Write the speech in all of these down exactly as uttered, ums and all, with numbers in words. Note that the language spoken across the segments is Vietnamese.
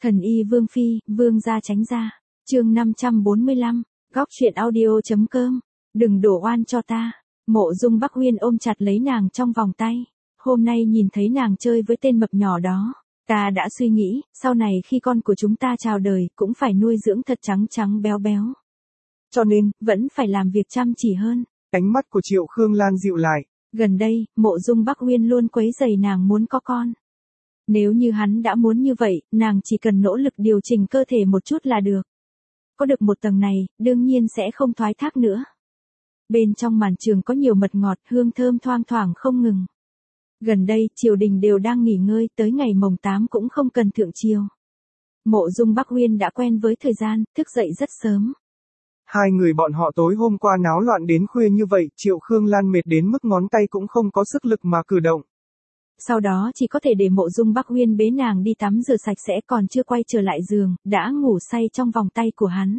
Thần y Vương Phi, Vương gia tránh ra. Chương năm trăm bốn mươi lăm, góc truyện audio.com. Đừng đổ oan cho ta. Mộ Dung Bắc Uyên ôm chặt lấy nàng trong vòng tay. Hôm nay nhìn thấy nàng chơi với tên mập nhỏ đó, ta đã suy nghĩ, sau này khi con của chúng ta chào đời, cũng phải nuôi dưỡng thật trắng trắng béo béo. Cho nên, vẫn phải làm việc chăm chỉ hơn. Ánh mắt của Triệu Khương Lan dịu lại. Gần đây, Mộ Dung Bắc Uyên luôn quấy rầy nàng muốn có con. Nếu như hắn đã muốn như vậy, nàng chỉ cần nỗ lực điều chỉnh cơ thể một chút là được. Có được một tầng này, đương nhiên sẽ không thoái thác nữa. Bên trong màn trường có nhiều mật ngọt, hương thơm thoang thoảng không ngừng. Gần đây, triều đình đều đang nghỉ ngơi, tới ngày mồng tám cũng không cần thượng triều. Mộ Dung Bắc Uyên đã quen với thời gian, thức dậy rất sớm. Hai người bọn họ tối hôm qua náo loạn đến khuya như vậy, Triệu Khương Lan mệt đến mức ngón tay cũng không có sức lực mà cử động. Sau đó chỉ có thể để Mộ Dung Bắc Uyên bế nàng đi tắm rửa sạch sẽ, còn chưa quay trở lại giường, đã ngủ say trong vòng tay của hắn.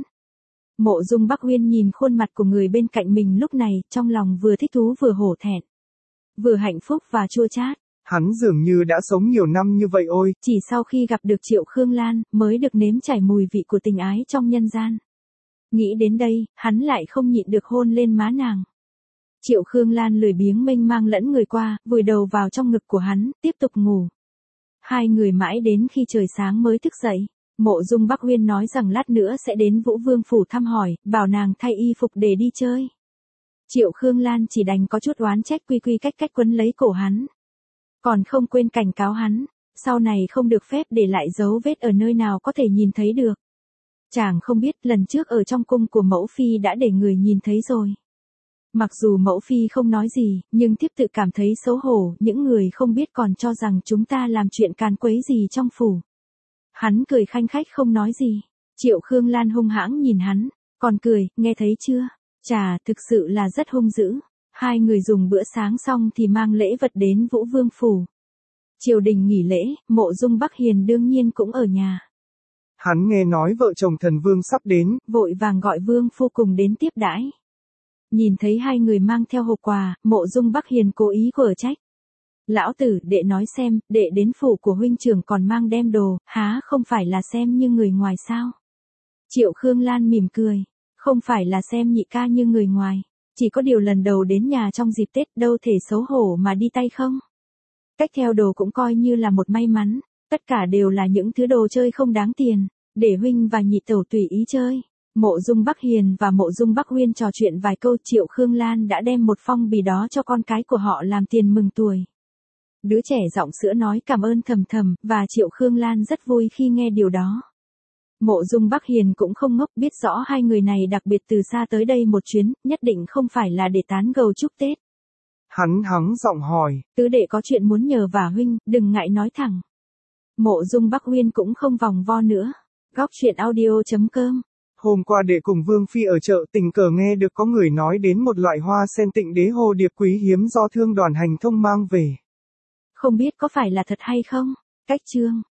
Mộ Dung Bắc Uyên nhìn khuôn mặt của người bên cạnh mình lúc này, trong lòng vừa thích thú vừa hổ thẹn. Vừa hạnh phúc và chua chát. Hắn dường như đã sống nhiều năm như vậy ôi. Chỉ sau khi gặp được Triệu Khương Lan, mới được nếm trải mùi vị của tình ái trong nhân gian. Nghĩ đến đây, hắn lại không nhịn được hôn lên má nàng. Triệu Khương Lan lười biếng mênh mang lẫn người qua, vùi đầu vào trong ngực của hắn, tiếp tục ngủ. Hai người mãi đến khi trời sáng mới thức dậy. Mộ Dung Bắc Uyên nói rằng lát nữa sẽ đến Vũ Vương phủ thăm hỏi, bảo nàng thay y phục để đi chơi. Triệu Khương Lan chỉ đành có chút oán trách quy quy cách cách quấn lấy cổ hắn. Còn không quên cảnh cáo hắn, sau này không được phép để lại dấu vết ở nơi nào có thể nhìn thấy được. Chàng không biết lần trước ở trong cung của mẫu phi đã để người nhìn thấy rồi. Mặc dù mẫu phi không nói gì, nhưng thiếp tự cảm thấy xấu hổ, những người không biết còn cho rằng chúng ta làm chuyện càn quấy gì trong phủ. Hắn cười khanh khách không nói gì. Triệu Khương Lan hung hãng nhìn hắn, còn cười, nghe thấy chưa? Chà, thực sự là rất hung dữ. Hai người dùng bữa sáng xong thì mang lễ vật đến Vũ Vương phủ. Triều đình nghỉ lễ, Mộ Dung Bắc Hiền đương nhiên cũng ở nhà. Hắn nghe nói vợ chồng thần vương sắp đến, vội vàng gọi Vương phu cùng đến tiếp đãi. Nhìn thấy hai người mang theo hộp quà, Mộ Dung Bắc Hiền cố ý quở trách. Lão tử, đệ nói xem, đệ đến phủ của huynh trưởng còn mang đem đồ, há không phải là xem như người ngoài sao? Triệu Khương Lan mỉm cười, không phải là xem nhị ca như người ngoài, chỉ có điều lần đầu đến nhà trong dịp Tết đâu thể xấu hổ mà đi tay không. Cách theo đồ cũng coi như là một may mắn, tất cả đều là những thứ đồ chơi không đáng tiền, để huynh và nhị tẩu tùy ý chơi. Mộ Dung Bắc Hiền và Mộ Dung Bắc Uyên trò chuyện vài câu, Triệu Khương Lan đã đem một phong bì đó cho con cái của họ làm tiền mừng tuổi. Đứa trẻ giọng sữa nói cảm ơn thầm thầm, và Triệu Khương Lan rất vui khi nghe điều đó. Mộ Dung Bắc Hiền cũng không ngốc, biết rõ hai người này đặc biệt từ xa tới đây một chuyến, nhất định không phải là để tán gẫu chúc Tết. Hắn hắng giọng hỏi, tứ đệ có chuyện muốn nhờ vả huynh, đừng ngại nói thẳng. Mộ Dung Bắc Uyên cũng không vòng vo nữa. Góc truyện audio.com. Hôm qua đệ cùng Vương Phi ở chợ tình cờ nghe được có người nói đến một loại hoa sen tịnh đế hồ điệp quý hiếm do thương đoàn hành thông mang về. Không biết có phải là thật hay không? Cách chương.